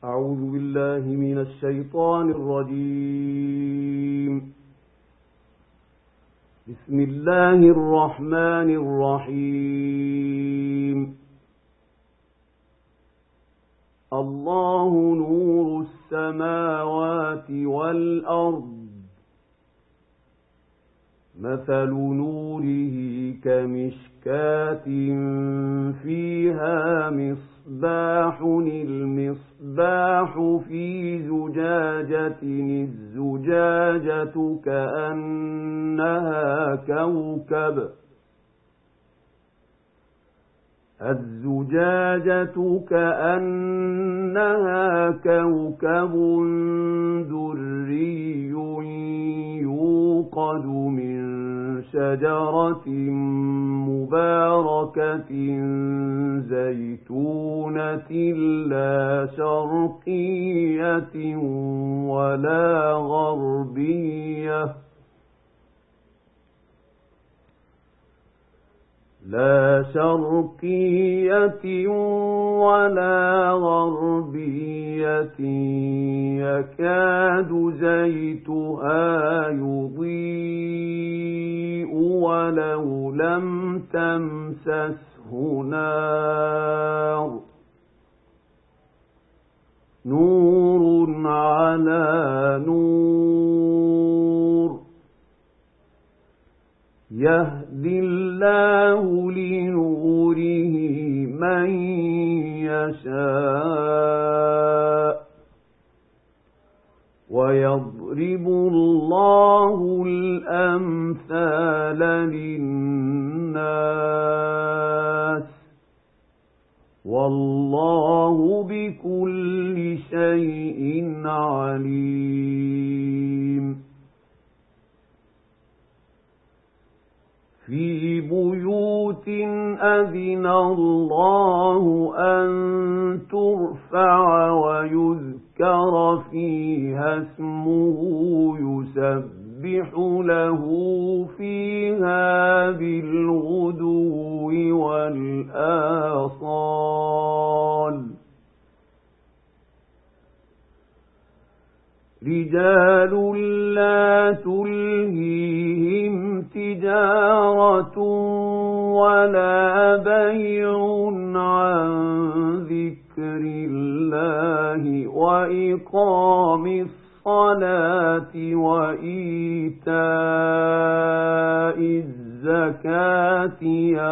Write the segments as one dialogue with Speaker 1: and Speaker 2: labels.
Speaker 1: أعوذ بالله من الشيطان الرجيم. بسم الله الرحمن الرحيم. الله نور السماوات والأرض، مثل نوره كمشكاة فيها مصباح، المصباح في زجاجة، الزجاجة كأنها كوكب دري يوقد من شجرة مباركة زيتونة لا شرقية ولا غربية، يكاد زيتها يضيء ولو لم تمسسه نار، نور على نور، يهدي الله لنوره من يشاء، ويضرب الله الأمثال للناس، والله بكل شيء عليم. في بيوت أذن الله أن ترفع ويذكر فيها اسمه يسبح له فيها بالغدو والآصال، رجال لا تلهيهم تجارة ولا بيع عن ذكر الله وإقام الصلاة وإيتاء الزكاة،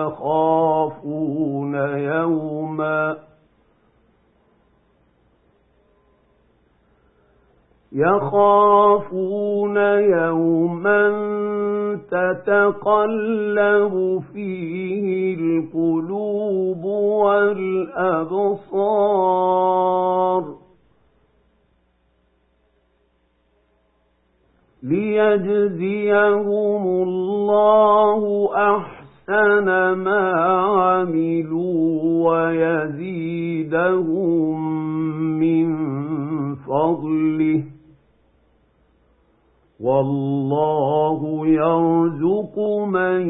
Speaker 1: يخافون يوما تتقلب فيه القلوب والأبصار، ليجزيهم الله أحسن ما عملوا ويزيدهم من فضله، والله يرزق من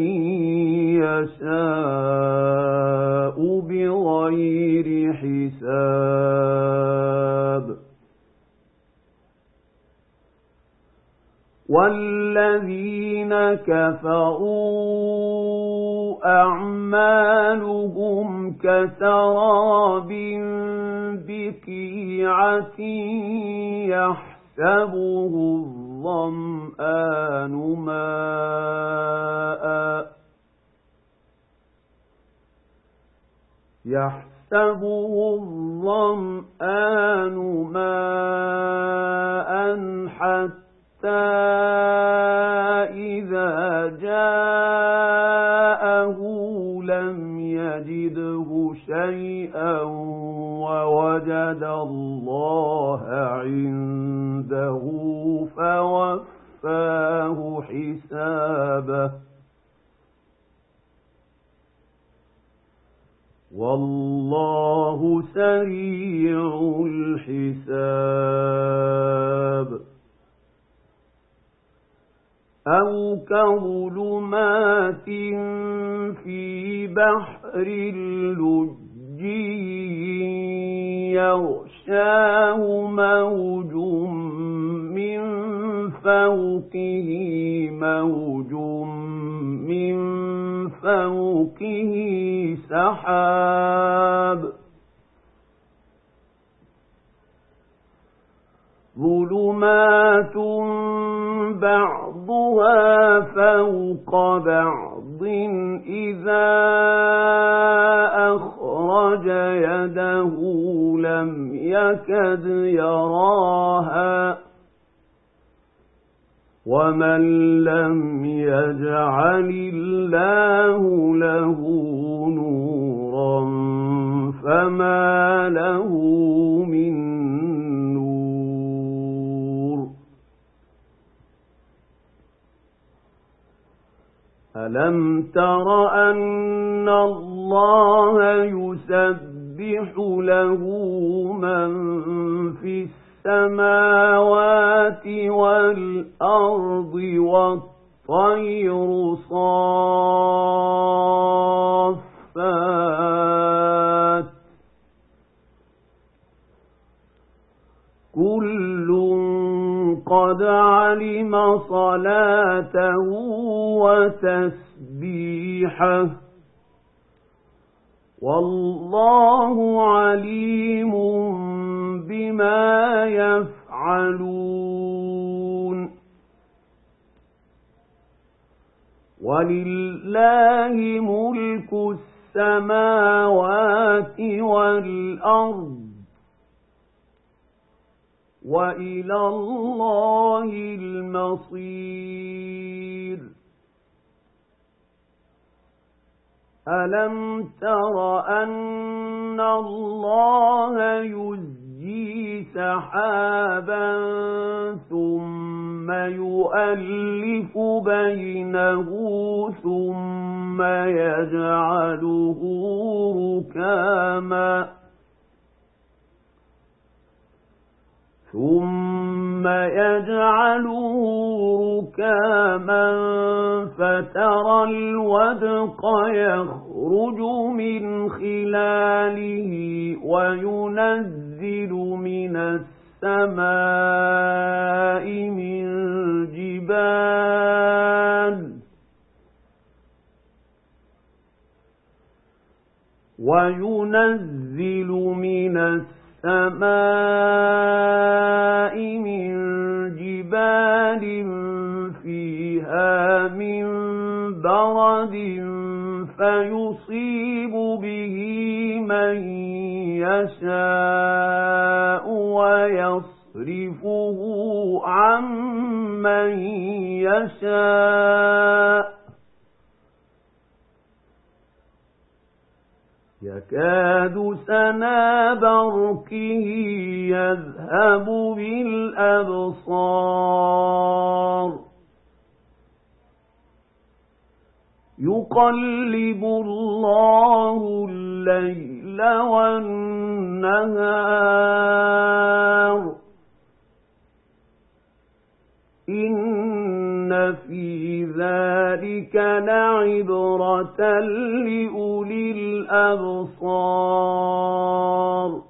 Speaker 1: يشاء بغير حساب. والذين كفروا أعمالهم كسراب بقيعة يحسبه الظمآن ماء حتى إذا جاءه لم يجده شيئا ووجد الله عنده فوفاه حسابه، والله سريع الحساب. أو كظلمات في بحر اللجي يغشاه موج من فوقه موج من فوقه سحاب ظلمات بعضها فوق بعض إذا أخرج يده لم يكد يراها ومن لم يجعل الله له نورا فما له من نور ألم تر أن الله يسبح له من في السماوات والأرض والطير صافات كل قد علم صلاته وتسبيحه والله عليم بما يفعلون ولله ملك السماوات والأرض وإلى الله المصير ألم تر أن الله يزجي سحابا ثم يؤلف بينه ثم يجعله ركاما فترى الودق يخرج من خلاله وينزل من السماء من جبال فيها من برد فيصيب به من يشاء ويصرفه عن من يشاء يكاد سنا برقه يذهب بالأبصار يقلب الله الليل والنهار إن في ذلك لعبرة لأولي الأبصار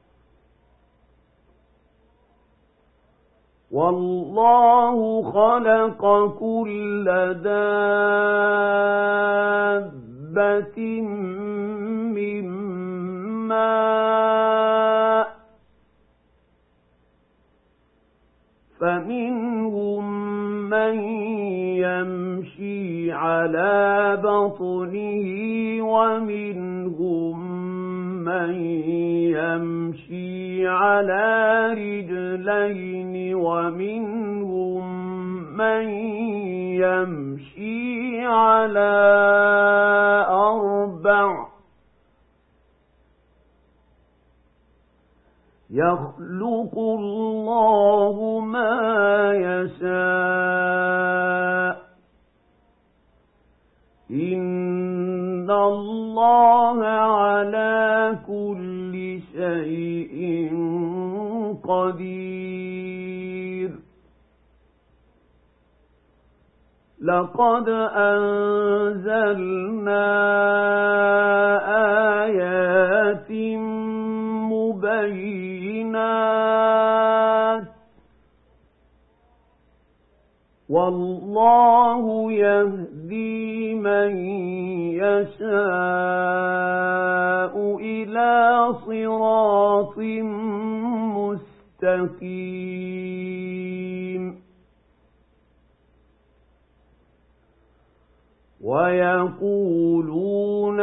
Speaker 1: والله خلق كل دابة من ماء فمنهم من يمشي على بطنه ومنهم من يمشي على رجلين ومنهم من يمشي على أربع يخلق الله ما يشاء إن الله على كل شيء قدير لقد أنزلنا آيات بينات والله يهدي من يشاء إلى صراط مستقيم ويقولون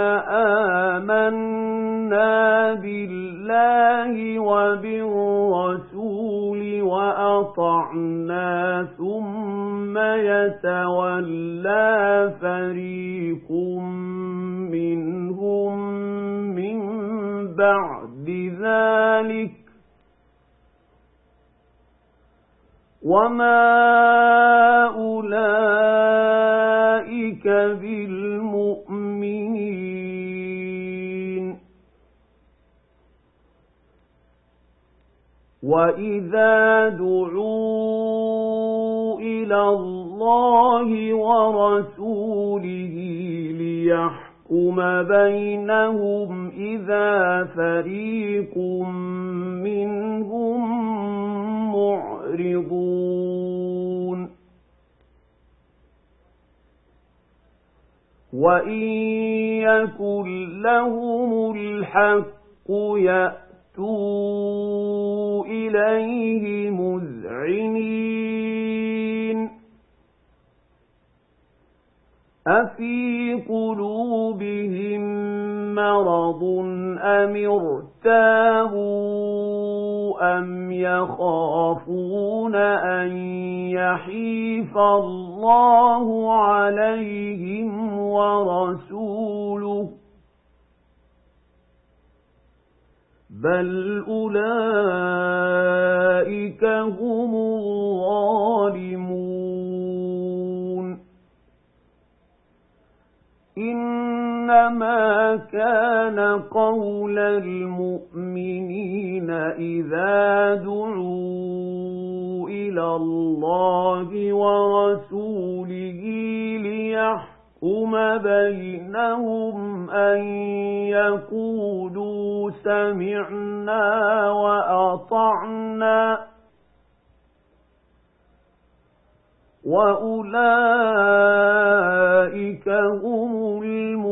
Speaker 1: آمنا بالله وبالرسول وأطعنا ثم يتولى فريق منهم من بعد ذلك وما أولئك بالمؤمنين وإذا دعوا إلى الله ورسوله ليحكم بينهم إذا فريق منهم معرضون وإن يكن لهم الحق يأتوا إليه مذعنين أفي قلوبهم مرض أم ارتابوا أم يخافون أن يحيف الله عليهم ورسوله بل أولئك هم الظالمون إنما كان قول المؤمنين إذا دعوا إلى الله ورسوله ليحكم بينهم أن يقولوا سمعنا وأطعنا وأولئك هم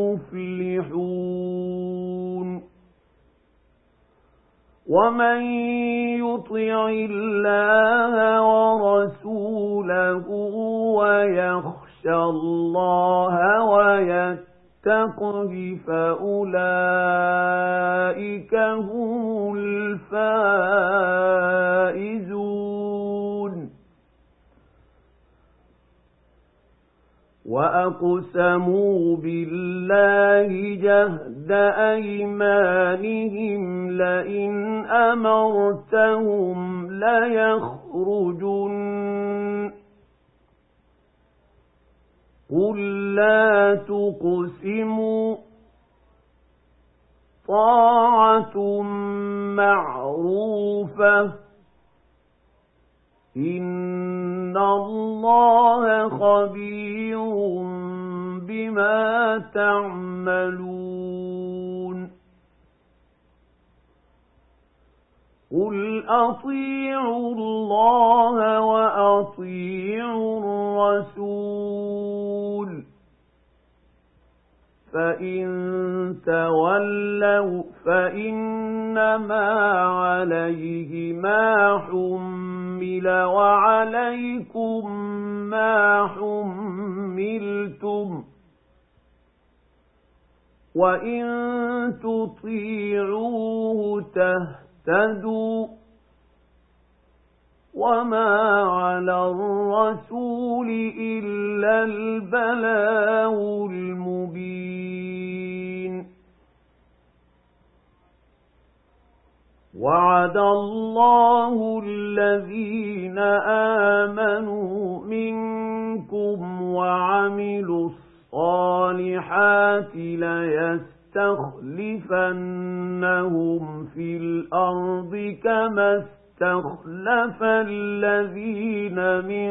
Speaker 1: المفلحون ومن يطع الله ورسوله ويخشى الله ويتقه فأولئك هم الفائزون وأقسموا بالله جهد أيمانهم لئن أمرتهم ليخرجن قل لا تقسموا طاعة معروفة إن الله خبير بما تعملون قل أطيعوا الله وأطيعوا الرسول فإن تولوا فإنما عليه ما حمل وعليكم ما حملتم وإن تطيعوه تهتدوا وما على الرسول إلا البلاغ المبين وعد الله الذين آمنوا منكم وعملوا الصالحات ليستخلفنهم في الأرض كما استخلف الذين من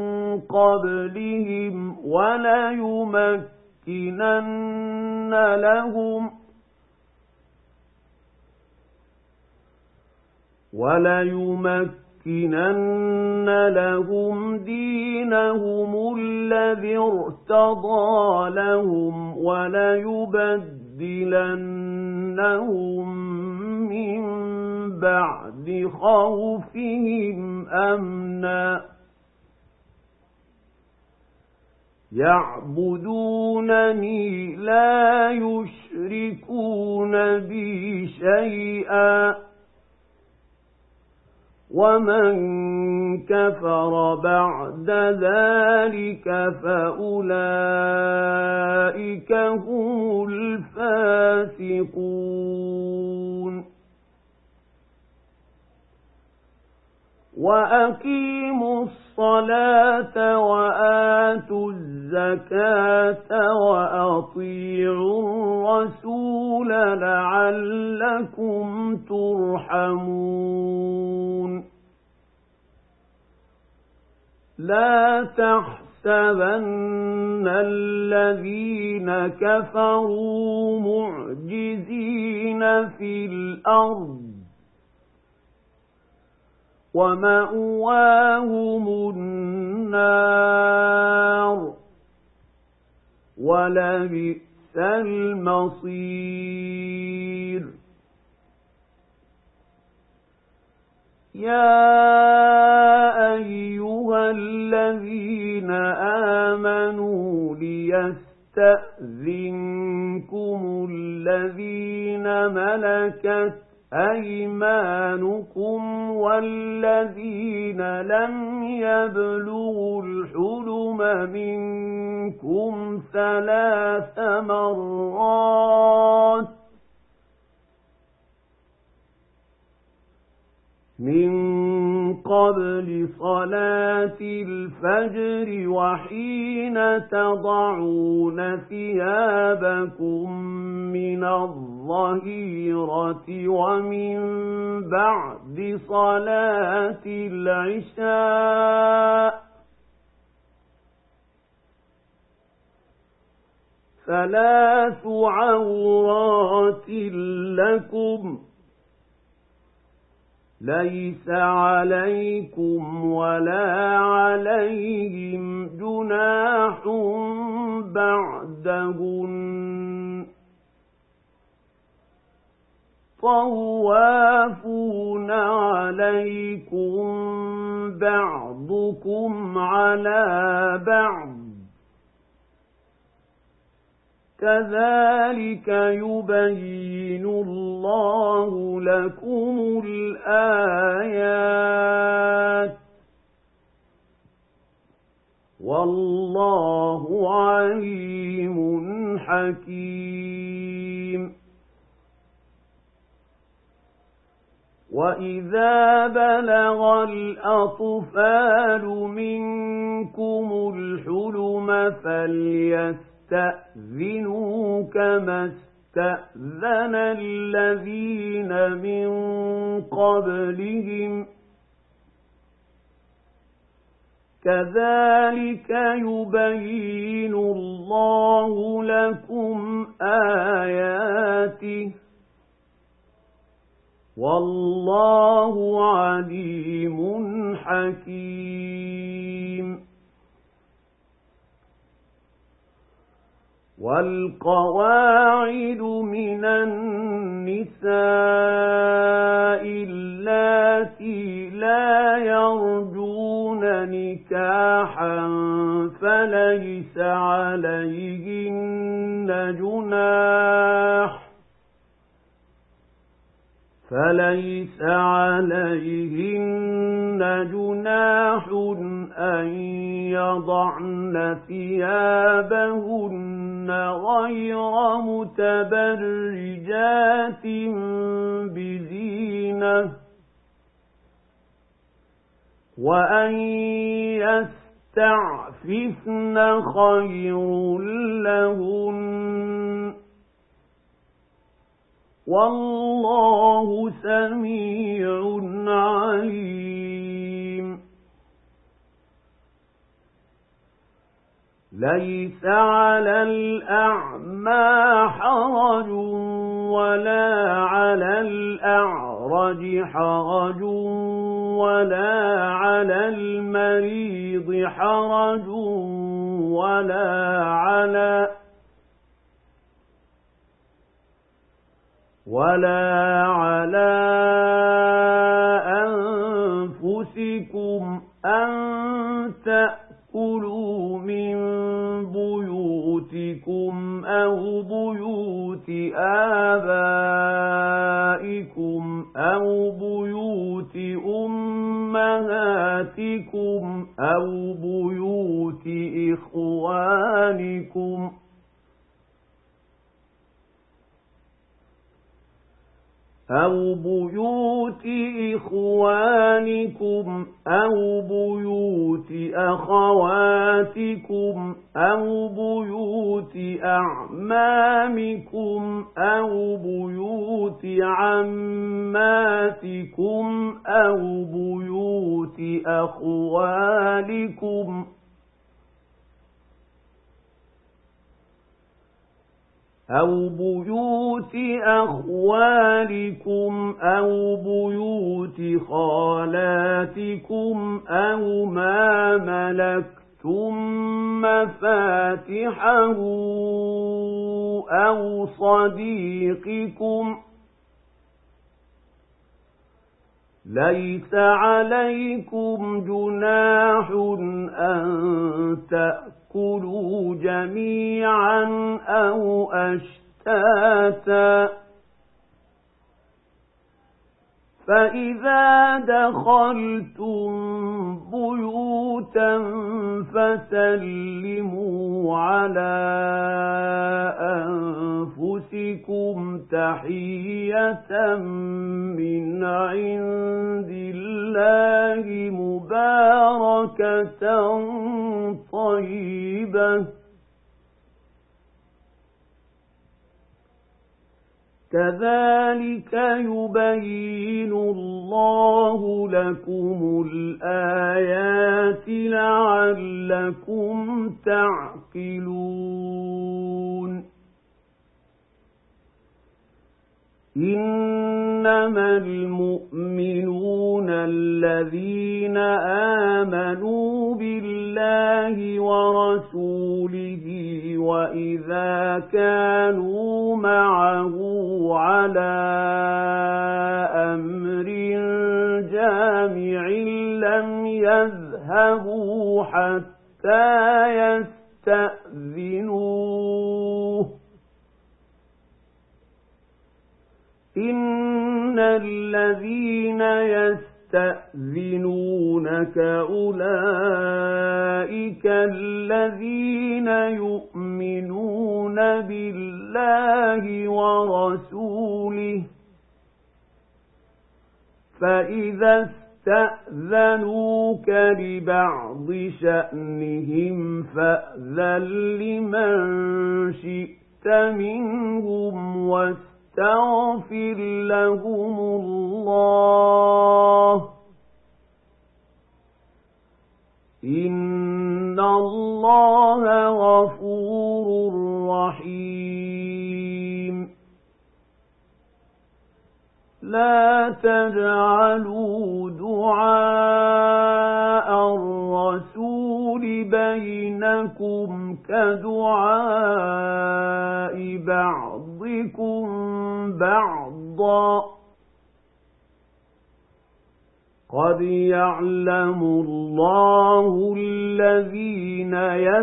Speaker 1: قبلهم وَلَيُمَكِّنَنَّ لَهُمْ دِينَهُمُ الَّذِي ارْتَضَىٰ لَهُمْ وَلَيُبَدِّلَنَّهُم مِّن بَعْدِ خَوْفِهِمْ أَمْنًا يَعْبُدُونَنِي لَا يُشْرِكُونَ بِي شَيْئًا وَمَن كَفَرَ بَعْدَ ذَلِكَ فَأُولَٰئِكَ هُمُ الْفَاسِقُونَ وَأَقِيمُوا الصَّلَاةَ وَآتُوا الزَّكَاةَ وَأَطِيعُوا الرَّسُولَ لَعَلَّكُمْ تُرْحَمُونَ لَا تَحْسَبَنَّ الَّذِينَ كَفَرُوا مُعْجِزِينَ فِي الْأَرْضِ وَمَأْوَاهُمُ النَّارُ وَلَبِئْسَ الْمَصِيرُ يَا أَيُّهَا الَّذِينَ آمَنُوا لِيَسْتَأْذِنكُمُ الَّذِينَ مَلَكَتْ أَيْمَانُكُمْ وَالَّذِينَ لَمْ يَبْلُغُوا الْحُلُمَ مِنكُمْ 3 مرات من قبل صلاة الفجر وحين تضعون ثيابكم من الظهيرة ومن بعد صلاة العشاء 3 عورات لكم ليس عليكم ولا عليهم جناح بعدهن طوافون عليكم بعضكم على بعض كذلك يبين الله لكم الآيات والله عليم حكيم وَإِذَا بَلَغَ الْأَطْفَالُ مِنكُمُ الْحُلُمَ فَلْيَسْتَأْذِنُوا كَمَا اسْتَأْذَنَ الَّذِينَ مِن قَبْلِهِمْ كَذَلِكَ يُبَيِّنُ اللَّهُ لَكُمْ آيَاتِهِ وَاللَّهُ عَلِيمٌ حَكِيمٌ وَالْقَوَاعِدُ مِنَ النِّسَاءِ اللَّاتِي لَا يَرْجُونَ نِكَاحًا فَلَيْسَ عليهن جناح أن يضعن ثيابهن غير متبرجات بزينة وأن يستعففن خير لهن والله سميع عليم ليس على الأعمى حرج ولا على الأعرج حرج ولا على المريض حرج ولا على أنفسكم أن تأكلوا من بيوتكم أو بيوت آبائكم أو بيوت أمهاتكم أو بيوت إخوانكم أو بيوت إخوانكم أو بيوت أخواتكم أو بيوت أعمامكم أو بيوت عماتكم أو بيوت أخوالكم أو بيوت أخوالكم أو بيوت خالاتكم أو ما ملكتم مفاتحه أو صديقكم ليس عليكم جناح أن تأكلوا جميعا أو أشتاتا فإذا دخلتم بيوتا فسلموا على أنفسكم تحية من عند الله مباركة طيبة كذلك يبين الله لكم الآيات لعلكم تعقلون إنما المؤمنون الذين آمنوا بالله ورسوله وإذا كانوا معه على أمر جامع لم يذهبوا حتى يستأذنوه إن الذين يستأذنونك أولئك الذين يؤمنون بالله ورسوله فإذا استأذنوك لبعض شأنهم فأذن لمن شئت منهم واستغفر لهم الله إن الله غفور رحيم لا تجعلوا دعاء الرسول بينكم كدعاء بعضكم بعضا قد يعلم الله الذين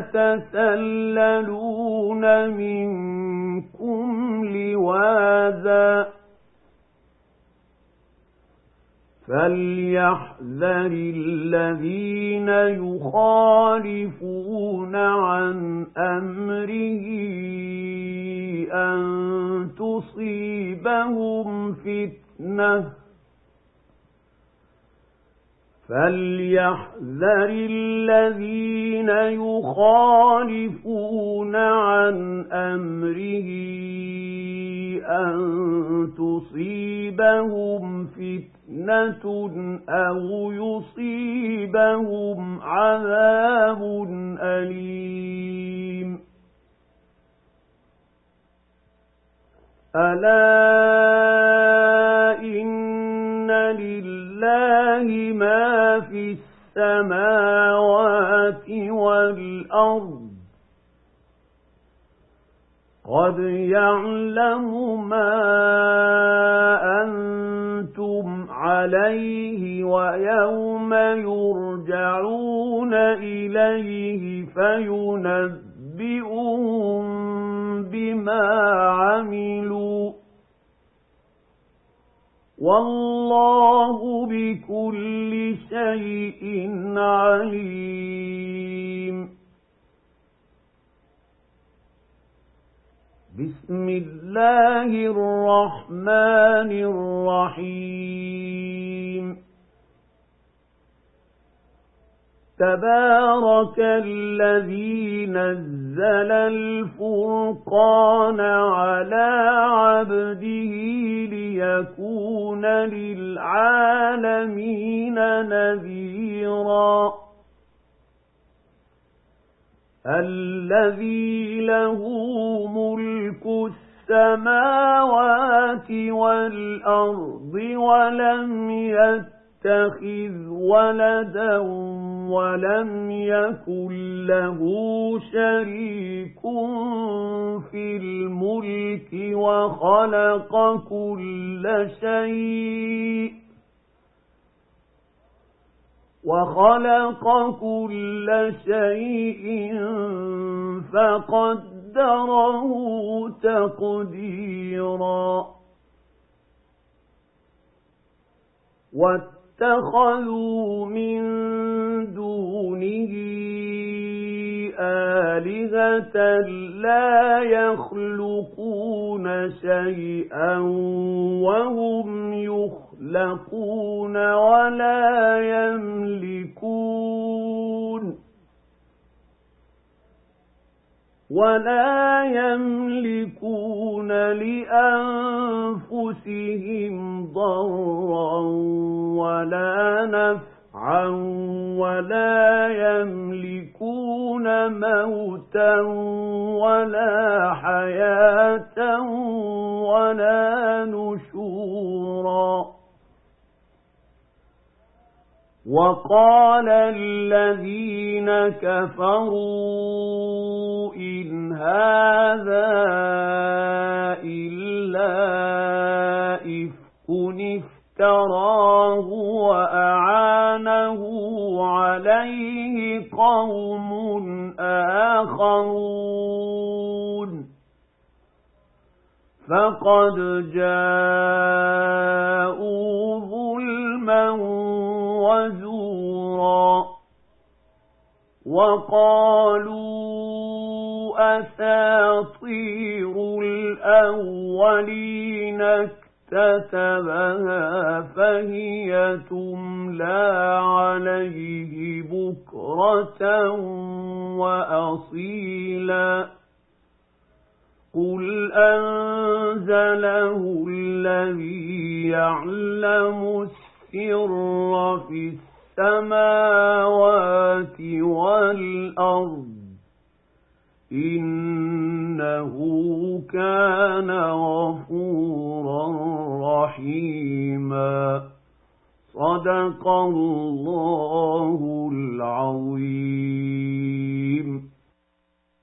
Speaker 1: يتسللون منكم لواذا فليحذر الذين يخالفون عن أمره أن تصيبهم فتنة فليحذر الذين يخالفون عن أمره أن تصيبهم فتنة أو يصيبهم عذاب أليم ألا إن لله ما في السماوات والأرض قد يعلم ما أنتم عليه ويوم يرجعون إليه فينبئهم بما عملوا والله بكل شيء عليم. بسم الله الرحمن الرحيم. تبارك الذي نزل الفرقان على عبده ليكون للعالمين نذيرا. الذي له ملك السماوات والأرض ولم يتخذ ولدا ولم يكن له شريك في الملك وخلق كل شيء فقدره تقديرا. واتخذوا من دونه آلهة لا يخلقون شيئا وهم يخلقون ولا يملكون لأنفسهم ضرا ولا نفعا ولا يملكون موتا ولا حياة ولا نشورا. وقال الذين كفروا إن هذا إلا إفك افتراه وأعانه عليه قوم آخرون فقد جاءوا ظلما وزورا. وقالوا أساطير الأولين اكتتبها فهي تملى عليه بكرة وأصيلا. قل أنزله الذي يعلم السر في السماوات والأرض إنه كان غفورا رحيما. صدق الله العظيم.